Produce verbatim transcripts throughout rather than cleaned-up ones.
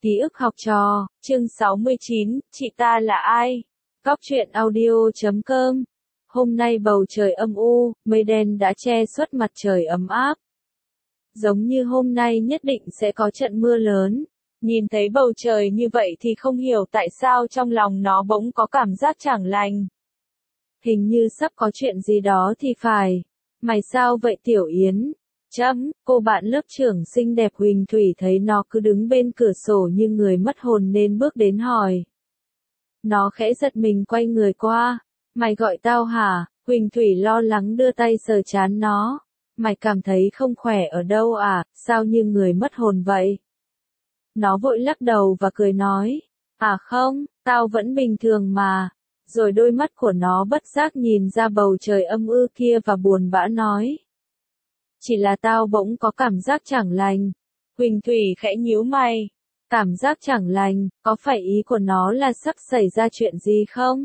Ký ức học trò, chương sáu mươi chín, chị ta là ai? Góc truyện audio chấm com. Hôm nay bầu trời âm u, mây đen đã che khuất mặt trời ấm áp. Giống như hôm nay nhất định sẽ có trận mưa lớn. Nhìn thấy bầu trời như vậy thì không hiểu tại sao trong lòng nó bỗng có cảm giác chẳng lành. Hình như sắp có chuyện gì đó thì phải. Mày sao vậy Tiểu Yến? Chấm, cô bạn lớp trưởng xinh đẹp Huỳnh Thủy thấy nó cứ đứng bên cửa sổ như người mất hồn nên bước đến hỏi. Nó khẽ giật mình quay người qua. Mày gọi tao hả? Huỳnh Thủy lo lắng đưa tay sờ trán nó. Mày cảm thấy không khỏe ở đâu à, sao như người mất hồn vậy? Nó vội lắc đầu và cười nói. À không, tao vẫn bình thường mà. Rồi đôi mắt của nó bất giác nhìn ra bầu trời âm u kia và buồn bã nói. Chỉ là tao bỗng có cảm giác chẳng lành. Huỳnh Thủy khẽ nhíu mày. Cảm giác chẳng lành, có phải ý của nó là sắp xảy ra chuyện gì không?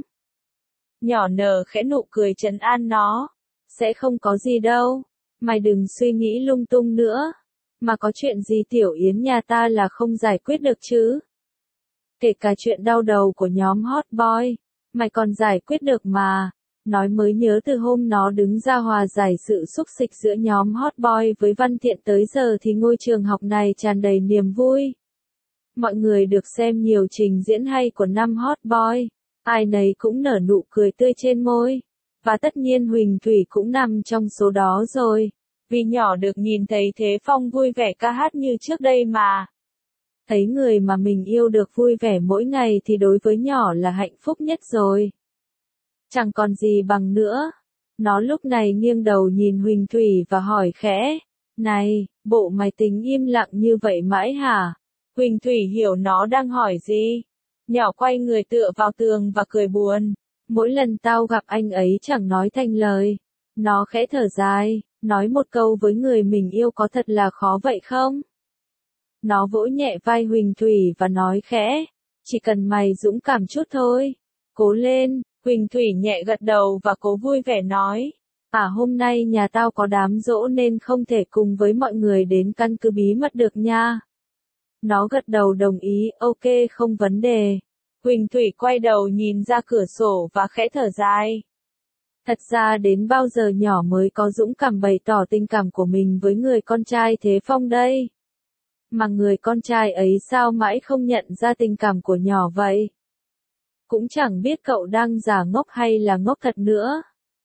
Nhỏ nở khẽ nụ cười trấn an nó. Sẽ không có gì đâu. Mày đừng suy nghĩ lung tung nữa. Mà có chuyện gì Tiểu Yến nhà ta là không giải quyết được chứ? Kể cả chuyện đau đầu của nhóm Hot Boy. Mày còn giải quyết được mà. Nói mới nhớ từ hôm nó đứng ra hòa giải sự xúc xích giữa nhóm Hot Boy với Văn Thiện tới giờ thì ngôi trường học này tràn đầy niềm vui. Mọi người được xem nhiều trình diễn hay của năm Hot Boy. Ai nấy cũng nở nụ cười tươi trên môi. Và tất nhiên Huỳnh Thủy cũng nằm trong số đó rồi. Vì nhỏ được nhìn thấy Thế Phong vui vẻ ca hát như trước đây mà. Thấy người mà mình yêu được vui vẻ mỗi ngày thì đối với nhỏ là hạnh phúc nhất rồi. Chẳng còn gì bằng nữa. Nó lúc này nghiêng đầu nhìn Huỳnh Thủy và hỏi khẽ. Này, bộ mày tính im lặng như vậy mãi hả? Huỳnh Thủy hiểu nó đang hỏi gì. Nhỏ quay người tựa vào tường và cười buồn. Mỗi lần tao gặp anh ấy chẳng nói thành lời. Nó khẽ thở dài, nói một câu với người mình yêu có thật là khó vậy không? Nó vỗ nhẹ vai Huỳnh Thủy và nói khẽ. Chỉ cần mày dũng cảm chút thôi. Cố lên. Huỳnh Thủy nhẹ gật đầu và cố vui vẻ nói. À hôm nay nhà tao có đám giỗ nên không thể cùng với mọi người đến căn cứ bí mật được nha. Nó gật đầu đồng ý, ok không vấn đề. Huỳnh Thủy quay đầu nhìn ra cửa sổ và khẽ thở dài. Thật ra đến bao giờ nhỏ mới có dũng cảm bày tỏ tình cảm của mình với người con trai Thế Phong đây. Mà người con trai ấy sao mãi không nhận ra tình cảm của nhỏ vậy? Cũng chẳng biết cậu đang giả ngốc hay là ngốc thật nữa.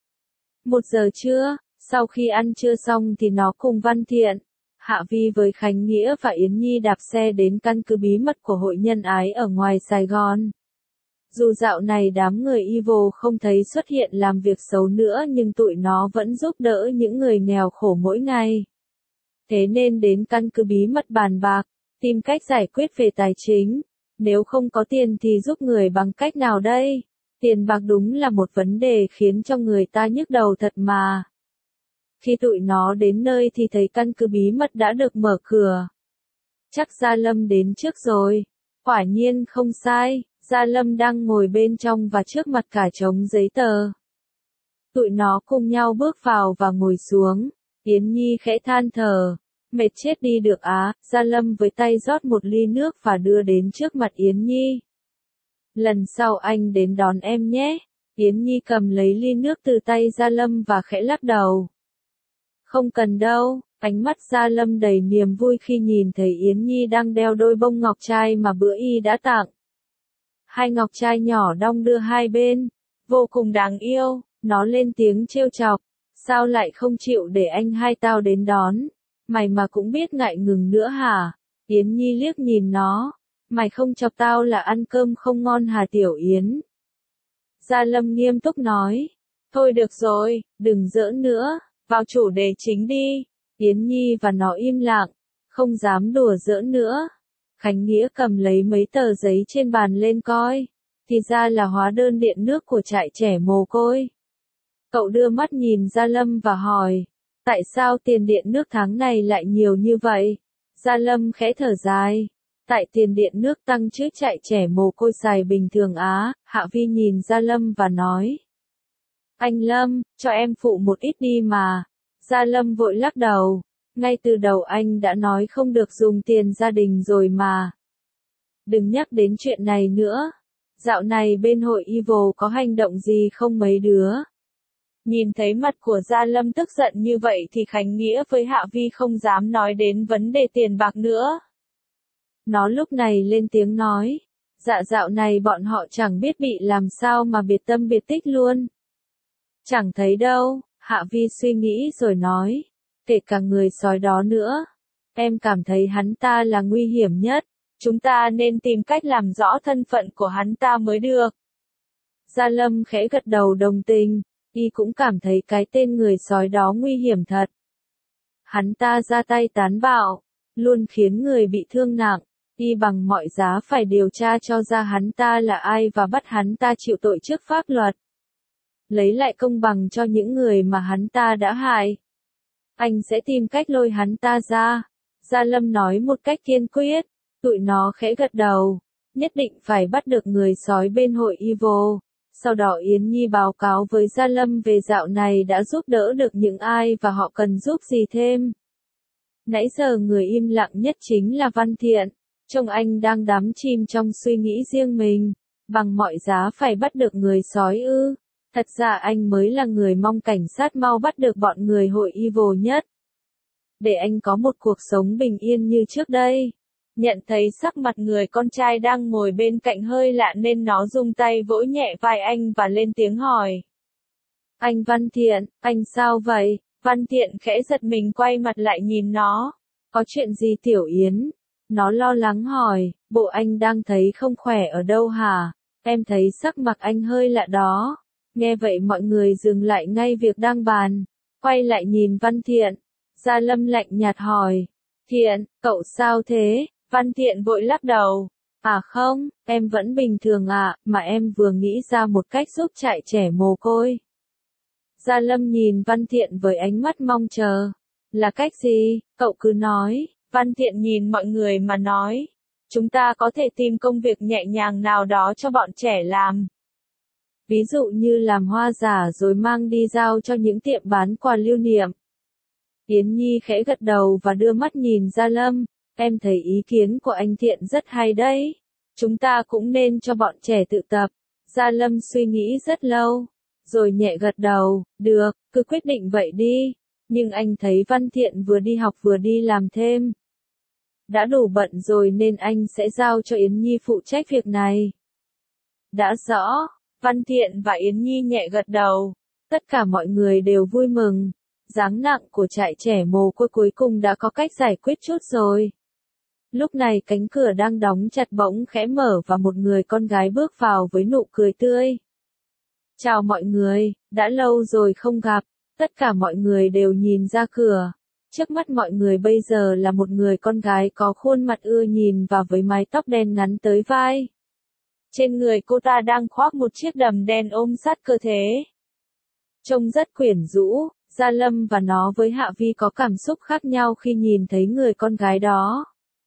Một giờ trưa, sau khi ăn trưa xong thì nó cùng Văn Thiện, Hạ Vi với Khánh Nghĩa và Yến Nhi đạp xe đến căn cứ bí mật của hội nhân ái ở ngoài Sài Gòn. Dù dạo này đám người evil không thấy xuất hiện làm việc xấu nữa nhưng tụi nó vẫn giúp đỡ những người nghèo khổ mỗi ngày. Thế nên đến căn cứ bí mật bàn bạc, tìm cách giải quyết về tài chính. Nếu không có tiền thì giúp người bằng cách nào đây? Tiền bạc đúng là một vấn đề khiến cho người ta nhức đầu thật mà. Khi tụi nó đến nơi thì thấy căn cứ bí mật đã được mở cửa. Chắc Gia Lâm đến trước rồi. Quả nhiên không sai, Gia Lâm đang ngồi bên trong và trước mặt cả chồng giấy tờ. Tụi nó cùng nhau bước vào và ngồi xuống. Yến Nhi khẽ than thở. Mệt chết đi được á, Gia Lâm với tay rót một ly nước và đưa đến trước mặt Yến Nhi. Lần sau anh đến đón em nhé. Yến Nhi cầm lấy ly nước từ tay Gia Lâm và khẽ lắc đầu. Không cần đâu, ánh mắt Gia Lâm đầy niềm vui khi nhìn thấy Yến Nhi đang đeo đôi bông ngọc trai mà bữa y đã tặng. Hai ngọc trai nhỏ đong đưa hai bên, vô cùng đáng yêu, nó lên tiếng trêu chọc. Sao lại không chịu để anh hai tao đến đón? Mày mà cũng biết ngại ngừng nữa hả? Yến Nhi liếc nhìn nó. Mày không chọc tao là ăn cơm không ngon hả Tiểu Yến? Gia Lâm nghiêm túc nói. Thôi được rồi, đừng giỡn nữa, vào chủ đề chính đi. Yến Nhi và nó im lặng, không dám đùa giỡn nữa. Khánh Nghĩa cầm lấy mấy tờ giấy trên bàn lên coi. Thì ra là hóa đơn điện nước của trại trẻ mồ côi. Cậu đưa mắt nhìn Gia Lâm và hỏi. Tại sao tiền điện nước tháng này lại nhiều như vậy? Gia Lâm khẽ thở dài. Tại tiền điện nước tăng chứ trại trẻ mồ côi xài bình thường á. Hạ Vi nhìn Gia Lâm và nói. Anh Lâm, cho em phụ một ít đi mà. Gia Lâm vội lắc đầu. Ngay từ đầu anh đã nói không được dùng tiền gia đình rồi mà. Đừng nhắc đến chuyện này nữa. Dạo này bên hội Evil có hành động gì không mấy đứa? Nhìn thấy mặt của Gia Lâm tức giận như vậy thì Khánh Nghĩa với Hạ Vi không dám nói đến vấn đề tiền bạc nữa. Nó lúc này lên tiếng nói. Dạ dạo này bọn họ chẳng biết bị làm sao mà biệt tâm biệt tích luôn. Chẳng thấy đâu, Hạ Vi suy nghĩ rồi nói. Kể cả người sói đó nữa. Em cảm thấy hắn ta là nguy hiểm nhất. Chúng ta nên tìm cách làm rõ thân phận của hắn ta mới được. Gia Lâm khẽ gật đầu đồng tình. Y cũng cảm thấy cái tên người sói đó nguy hiểm thật. Hắn ta ra tay tàn bạo, luôn khiến người bị thương nặng. Y bằng mọi giá phải điều tra cho ra hắn ta là ai và bắt hắn ta chịu tội trước pháp luật. Lấy lại công bằng cho những người mà hắn ta đã hại. Anh sẽ tìm cách lôi hắn ta ra. Gia Lâm nói một cách kiên quyết. Tụi nó khẽ gật đầu. Nhất định phải bắt được người sói bên hội Evil. Sau đó Yến Nhi báo cáo với Gia Lâm về dạo này đã giúp đỡ được những ai và họ cần giúp gì thêm. Nãy giờ người im lặng nhất chính là Văn Thiện. Trông anh đang đắm chìm trong suy nghĩ riêng mình. Bằng mọi giá phải bắt được người sói ư. Thật ra anh mới là người mong cảnh sát mau bắt được bọn người hội Evil nhất. Để anh có một cuộc sống bình yên như trước đây. Nhận thấy sắc mặt người con trai đang ngồi bên cạnh hơi lạ nên nó rung tay vỗ nhẹ vai anh và lên tiếng hỏi. Anh Văn Thiện, anh sao vậy? Văn Thiện khẽ giật mình quay mặt lại nhìn nó. Có chuyện gì Tiểu Yến? Nó lo lắng hỏi, bộ anh đang thấy không khỏe ở đâu hả? Em thấy sắc mặt anh hơi lạ đó. Nghe vậy mọi người dừng lại ngay việc đang bàn. Quay lại nhìn Văn Thiện. Gia Lâm lạnh nhạt hỏi. Thiện, cậu sao thế? Văn Thiện vội lắc đầu. À không, em vẫn bình thường ạ, à, mà em vừa nghĩ ra một cách giúp trại trẻ mồ côi. Gia Lâm nhìn Văn Thiện với ánh mắt mong chờ. Là cách gì? Cậu cứ nói. Văn Thiện nhìn mọi người mà nói. Chúng ta có thể tìm công việc nhẹ nhàng nào đó cho bọn trẻ làm. Ví dụ như làm hoa giả rồi mang đi giao cho những tiệm bán quà lưu niệm. Yến Nhi khẽ gật đầu và đưa mắt nhìn Gia Lâm. Em thấy ý kiến của anh Thiện rất hay đấy. Chúng ta cũng nên cho bọn trẻ tự tập. Gia Lâm suy nghĩ rất lâu. Rồi nhẹ gật đầu. Được, cứ quyết định vậy đi. Nhưng anh thấy Văn Thiện vừa đi học vừa đi làm thêm. Đã đủ bận rồi nên anh sẽ giao cho Yến Nhi phụ trách việc này. Đã rõ. Văn Thiện và Yến Nhi nhẹ gật đầu. Tất cả mọi người đều vui mừng. Gánh nặng của trại trẻ mồ côi cuối cùng đã có cách giải quyết chút rồi. Lúc này cánh cửa đang đóng chặt bỗng khẽ mở và một người con gái bước vào với nụ cười tươi. Chào mọi người, đã lâu rồi không gặp. Tất cả mọi người đều nhìn ra cửa. Trước mắt mọi người bây giờ là một người con gái có khuôn mặt ưa nhìn và với mái tóc đen ngắn tới vai. Trên người cô ta đang khoác một chiếc đầm đen ôm sát cơ thể. Trông rất quyến rũ. Gia Lâm và nó với Hạ Vi có cảm xúc khác nhau khi nhìn thấy người con gái đó.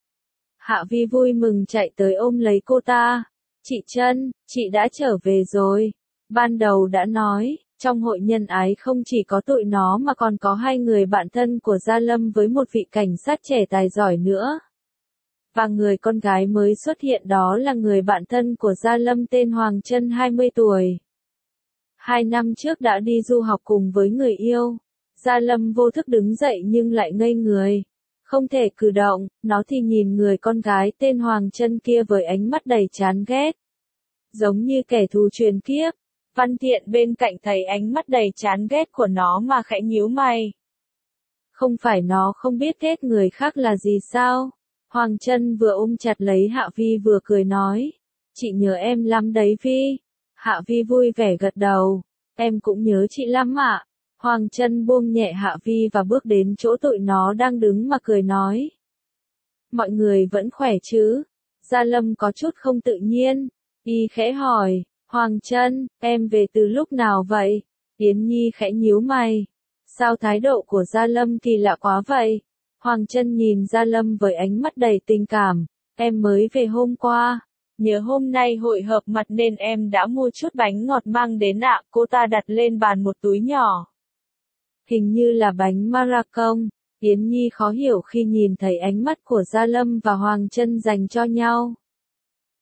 Hạ Vi vui mừng chạy tới ôm lấy cô ta. Chị Trân, chị đã trở về rồi. Ban đầu đã nói, trong hội nhân ái không chỉ có tụi nó mà còn có hai người bạn thân của Gia Lâm với một vị cảnh sát trẻ tài giỏi nữa. Và người con gái mới xuất hiện đó là người bạn thân của Gia Lâm tên Hoàng Trân hai mươi tuổi. Hai năm trước đã đi du học cùng với người yêu. Gia Lâm vô thức đứng dậy nhưng lại ngây người. Không thể cử động, nó thì nhìn người con gái tên Hoàng Trân kia với ánh mắt đầy chán ghét. Giống như kẻ thù truyền kiếp. Văn Thiện bên cạnh thấy ánh mắt đầy chán ghét của nó mà khẽ nhíu mày. Không phải nó không biết ghét người khác là gì sao? Hoàng Trân vừa ôm chặt lấy Hạ Vi vừa cười nói. Chị nhớ em lắm đấy Vi. Hạ Vi vui vẻ gật đầu. Em cũng nhớ chị lắm ạ. Hoàng Trân buông nhẹ Hạ Vi và bước đến chỗ tụi nó đang đứng mà cười nói. Mọi người vẫn khỏe chứ? Gia Lâm có chút không tự nhiên. Y khẽ hỏi. Hoàng Trân, em về từ lúc nào vậy? Yến Nhi khẽ nhíu mày. Sao thái độ của Gia Lâm kỳ lạ quá vậy? Hoàng Trân nhìn Gia Lâm với ánh mắt đầy tình cảm. Em mới về hôm qua. Nhớ hôm nay hội hợp mặt nên em đã mua chút bánh ngọt mang đến ạ. Cô ta đặt lên bàn một túi nhỏ. Hình như là bánh Maracong. Yến Nhi khó hiểu khi nhìn thấy ánh mắt của Gia Lâm và Hoàng Trân dành cho nhau.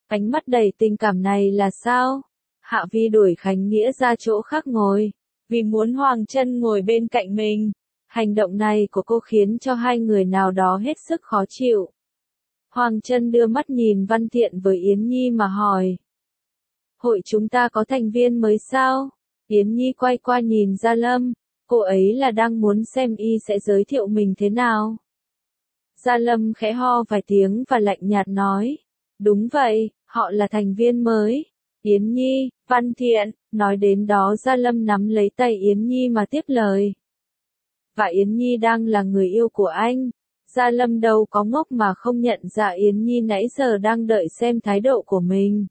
Ánh mắt đầy tình cảm này là sao? Hạ Vi đuổi Khánh Nghĩa ra chỗ khác ngồi, vì muốn Hoàng Chân ngồi bên cạnh mình. Hành động này của cô khiến cho hai người nào đó hết sức khó chịu. Hoàng Chân đưa mắt nhìn Văn Thiện với Yến Nhi mà hỏi. Hội chúng ta có thành viên mới sao? Yến Nhi quay qua nhìn Gia Lâm, cô ấy là đang muốn xem y sẽ giới thiệu mình thế nào. Gia Lâm khẽ ho vài tiếng và lạnh nhạt nói. Đúng vậy, họ là thành viên mới. Yến Nhi, Văn Thiện, nói đến đó Gia Lâm nắm lấy tay Yến Nhi mà tiếp lời. Và Yến Nhi đang là người yêu của anh. Gia Lâm đâu có ngốc mà không nhận ra Yến Nhi nãy giờ đang đợi xem thái độ của mình.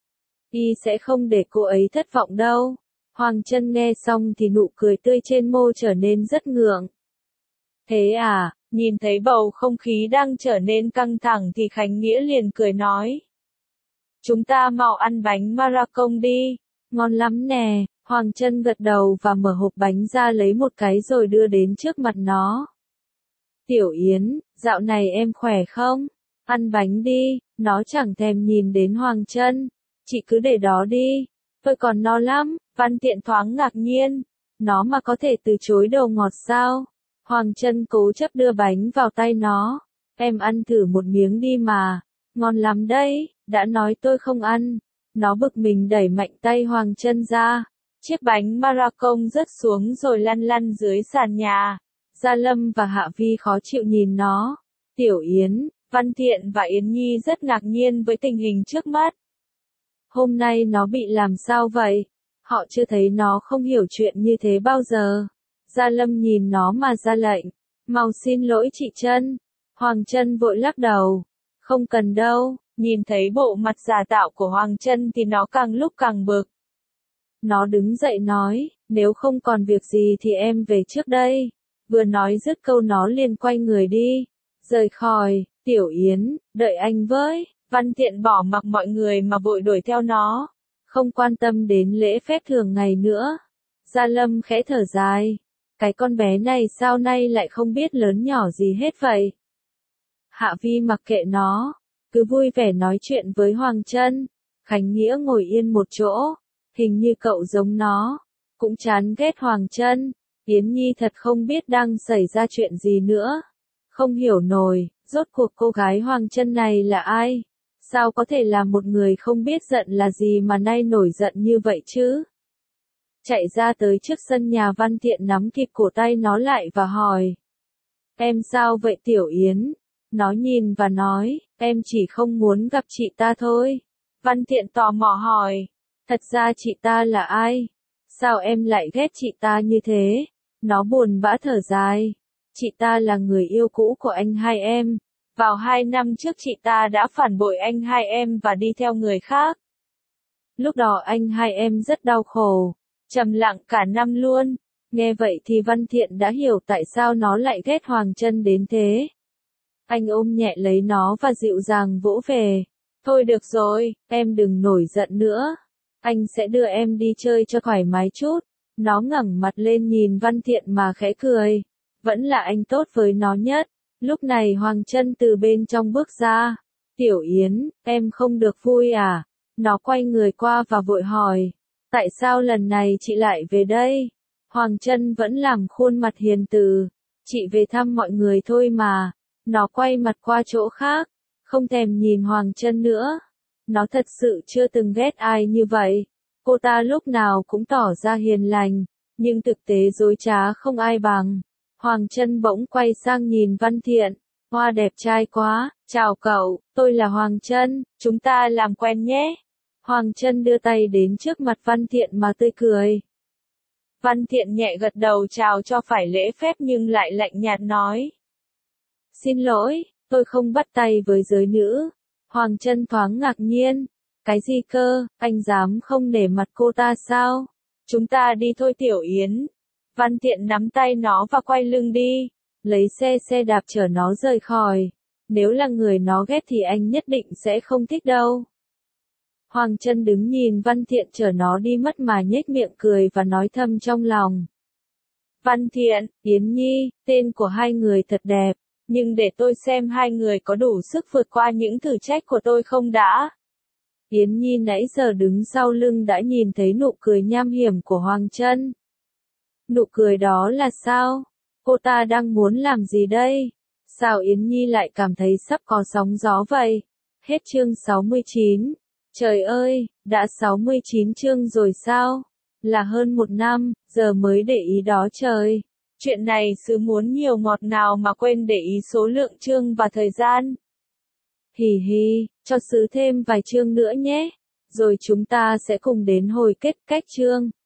Y sẽ không để cô ấy thất vọng đâu. Hoàng Chân nghe xong thì nụ cười tươi trên môi trở nên rất ngượng. Thế à, nhìn thấy bầu không khí đang trở nên căng thẳng thì Khánh Nghĩa liền cười nói. Chúng ta mau ăn bánh Maracong đi, ngon lắm nè. Hoàng Chân gật đầu và mở hộp bánh ra lấy một cái rồi đưa đến trước mặt nó. Tiểu Yến, dạo này em khỏe không? Ăn bánh đi. Nó chẳng thèm nhìn đến Hoàng Chân. Chị cứ để đó đi. Tôi còn no lắm. Văn Thiện thoáng ngạc nhiên. Nó mà có thể từ chối đồ ngọt sao? Hoàng Chân cố chấp đưa bánh vào tay nó. Em ăn thử một miếng đi mà. Ngon lắm đấy. Đã nói tôi không ăn. Nó bực mình đẩy mạnh tay Hoàng Chân ra. Chiếc bánh Maracong rớt xuống rồi lăn lăn dưới sàn nhà. Gia Lâm và Hạ Vi khó chịu nhìn nó. Tiểu Yến, Văn Thiện và Yến Nhi rất ngạc nhiên với tình hình trước mắt. Hôm nay nó bị làm sao vậy? Họ chưa thấy nó không hiểu chuyện như thế bao giờ. Gia Lâm nhìn nó mà ra lệnh. Mau xin lỗi chị Chân. Hoàng Chân vội lắc đầu. Không cần đâu. Nhìn thấy bộ mặt giả tạo của Hoàng Chân thì nó càng lúc càng bực. Nó đứng dậy nói, nếu không còn việc gì thì em về trước đây. Vừa nói dứt câu nó liền quay người đi. Rời khỏi. Tiểu Yến, đợi anh với. Văn Thiện bỏ mặc mọi người mà vội đuổi theo nó. Không quan tâm đến lễ phép thường ngày nữa. Gia Lâm khẽ thở dài. Cái con bé này sao nay lại không biết lớn nhỏ gì hết vậy? Hạ Vi mặc kệ nó. Cứ vui vẻ nói chuyện với Hoàng Chân. Khánh Nghĩa ngồi yên một chỗ. Hình như cậu giống nó. Cũng chán ghét Hoàng Chân. Yến Nhi thật không biết đang xảy ra chuyện gì nữa. Không hiểu nổi, rốt cuộc cô gái Hoàng Chân này là ai? Sao có thể là một người không biết giận là gì mà nay nổi giận như vậy chứ? Chạy ra tới trước sân nhà Văn Thiện nắm kịp cổ tay nó lại và hỏi. Em sao vậy Tiểu Yến? Nó nhìn và nói, em chỉ không muốn gặp chị ta thôi. Văn Thiện tò mò hỏi, thật ra chị ta là ai? Sao em lại ghét chị ta như thế? Nó buồn bã thở dài. Chị ta là người yêu cũ của anh hai em. Vào hai năm trước chị ta đã phản bội anh hai em và đi theo người khác. Lúc đó anh hai em rất đau khổ, trầm lặng cả năm luôn. Nghe vậy thì Văn Thiện đã hiểu tại sao nó lại ghét Hoàng Chân đến thế. Anh ôm nhẹ lấy nó và dịu dàng vỗ về. Thôi được rồi, em đừng nổi giận nữa. Anh sẽ đưa em đi chơi cho thoải mái chút. Nó ngẩng mặt lên nhìn Văn Thiện mà khẽ cười. Vẫn là anh tốt với nó nhất. Lúc này Hoàng Chân từ bên trong bước ra. Tiểu Yến, em không được vui à? Nó quay người qua và vội hỏi. Tại sao lần này chị lại về đây? Hoàng Chân vẫn làm khuôn mặt hiền từ. Chị về thăm mọi người thôi mà. Nó quay mặt qua chỗ khác. Không thèm nhìn Hoàng Chân nữa. Nó thật sự chưa từng ghét ai như vậy. Cô ta lúc nào cũng tỏ ra hiền lành. Nhưng thực tế dối trá không ai bằng. Hoàng Chân bỗng quay sang nhìn Văn Thiện. Hoa đẹp trai quá, chào cậu, tôi là Hoàng Chân, chúng ta làm quen nhé. Hoàng Chân đưa tay đến trước mặt Văn Thiện mà tươi cười. Văn Thiện nhẹ gật đầu chào cho phải lễ phép nhưng lại lạnh nhạt nói. Xin lỗi, tôi không bắt tay với giới nữ. Hoàng Chân thoáng ngạc nhiên. Cái gì cơ, anh dám không nể mặt cô ta sao? Chúng ta đi thôi Tiểu Yến. Văn Thiện nắm tay nó và quay lưng đi. Lấy xe xe đạp chở nó rời khỏi. Nếu là người nó ghét thì anh nhất định sẽ không thích đâu. Hoàng Chân đứng nhìn Văn Thiện chở nó đi mất mà nhếch miệng cười và nói thầm trong lòng. Văn Thiện, Yến Nhi, tên của hai người thật đẹp. Nhưng để tôi xem hai người có đủ sức vượt qua những thử thách của tôi không đã. Yến Nhi nãy giờ đứng sau lưng đã nhìn thấy nụ cười nham hiểm của Hoàng Trân. Nụ cười đó là sao? Cô ta đang muốn làm gì đây? Sao Yến Nhi lại cảm thấy sắp có sóng gió vậy? Hết chương sáu mươi chín. Trời ơi, đã sáu mươi chín chương rồi sao? Là hơn một năm, giờ mới để ý đó trời. Chuyện này sứ muốn nhiều ngọt nào mà quên để ý số lượng chương và thời gian. Hì hì, cho sứ thêm vài chương nữa nhé. Rồi chúng ta sẽ cùng đến hồi kết cách chương.